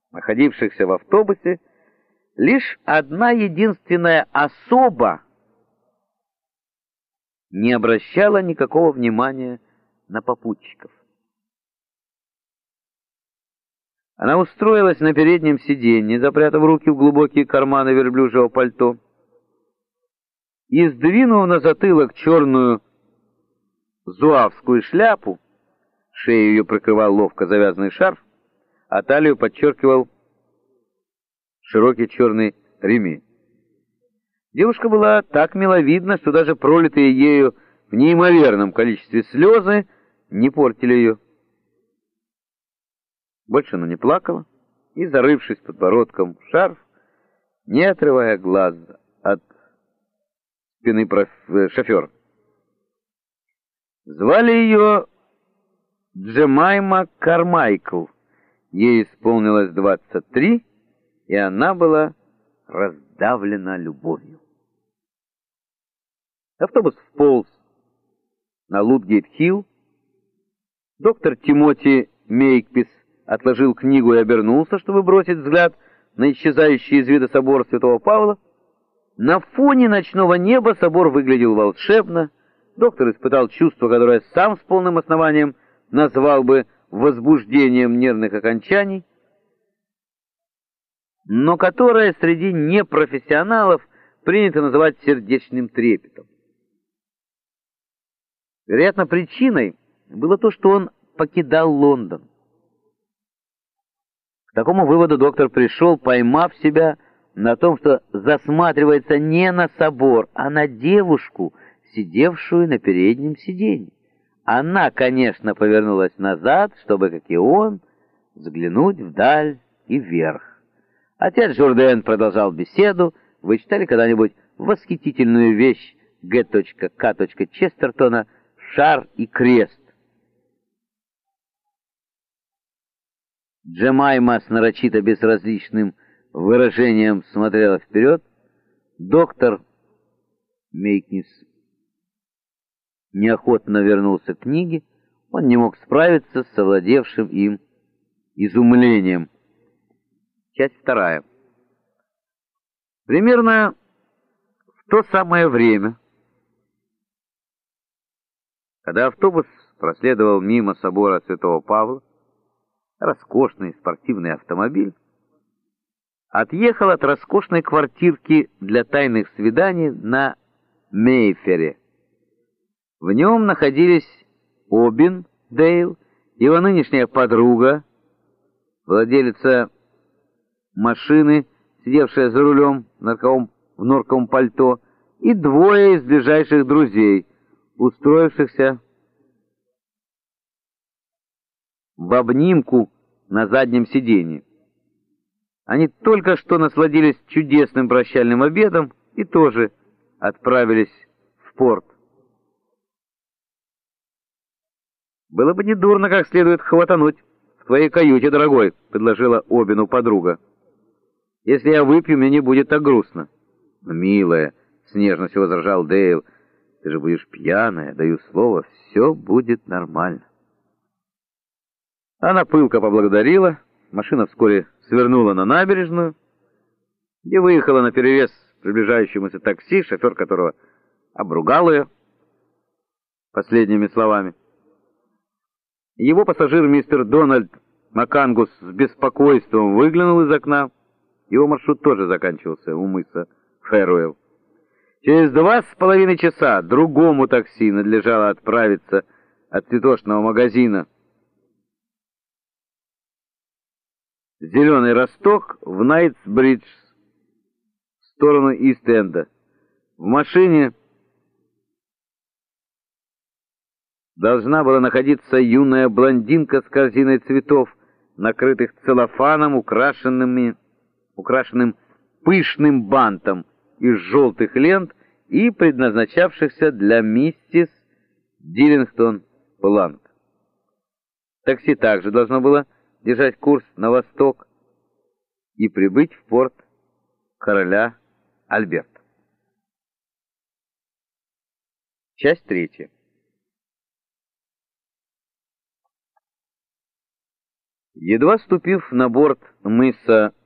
находившихся в автобусе, лишь одна единственная особа не обращала никакого внимания на попутчиков. Она устроилась на переднем сиденье, запрятав руки в глубокие карманы верблюжьего пальто, и, сдвинув на затылок черную зуавскую шляпу, шею ее прикрывал ловко завязанный шарф, а талию подчеркивал широкий черный ремень. Девушка была так миловидна, что даже пролитые ею в неимоверном количестве слезы не портили ее. Больше она не плакала и, зарывшись подбородком в шарф, не отрывая глаз от спины шофера. Звали ее Джемайма Кармайкл. Ей исполнилось 23, и она была раздавлена любовью. Автобус вполз на Лудгейт-Хилл. Доктор Тимоти Мейкпис отложил книгу и обернулся, чтобы бросить взгляд на исчезающий из вида собор Святого Павла. На фоне ночного неба собор выглядел волшебно. Доктор испытал чувство, которое сам с полным основанием назвал бы возбуждением нервных окончаний, но которое среди непрофессионалов принято называть сердечным трепетом. Вероятно, причиной было то, что он покидал Лондон. К такому выводу доктор пришел, поймав себя на том, что засматривается не на собор, а на девушку, сидевшую на переднем сиденье. Она, конечно, повернулась назад, чтобы, как и он, взглянуть вдаль и вверх. Отец Журден продолжал беседу. Вы читали когда-нибудь восхитительную вещь Г.К. Честертона «Шар и крест»? Джемайма с нарочито безразличным выражением смотрела вперед. Доктор Мейкпис неохотно вернулся к книге. Он не мог справиться с овладевшим им изумлением. Часть вторая. Примерно в то самое время, когда автобус проследовал мимо собора Святого Павла, роскошный спортивный автомобиль отъехал от роскошной квартирки для тайных свиданий на Мейфере. В нем находились Обин Дейл, его нынешняя подруга, владелица машины, сидевшая за рулем в норковом пальто, и двое из ближайших друзей, устроившихся в обнимку на заднем сиденье. Они только что насладились чудесным прощальным обедом и тоже отправились в порт. «Было бы недурно как следует хватануть в твоей каюте, дорогой», — предложила Обину подруга. «Если я выпью, мне не будет так грустно». «Милая», — с нежностью возражал Дейл, — «ты же будешь пьяная, даю слово, все будет нормально». Она пылко поблагодарила. Машина вскоре свернула на набережную, где выехала наперерез приближающемуся такси, шофер которого обругал ее последними словами. Его пассажир мистер Дональд Макангус с беспокойством выглянул из окна. Его маршрут тоже заканчивался у мыса Фэруэлл. Через 2,5 часа другому такси надлежало отправиться от цветочного магазина «Зеленый Росток» в Найтсбридж в сторону Ист-Энда. В машине должна была находиться юная блондинка с корзиной цветов, накрытых целлофаном, украшенным пышным бантом из желтых лент и предназначавшихся для миссис Диллингтон Планк. Такси также должно было держать курс на восток и прибыть в порт короля Альберта. Часть третья. Едва ступив на борт мыса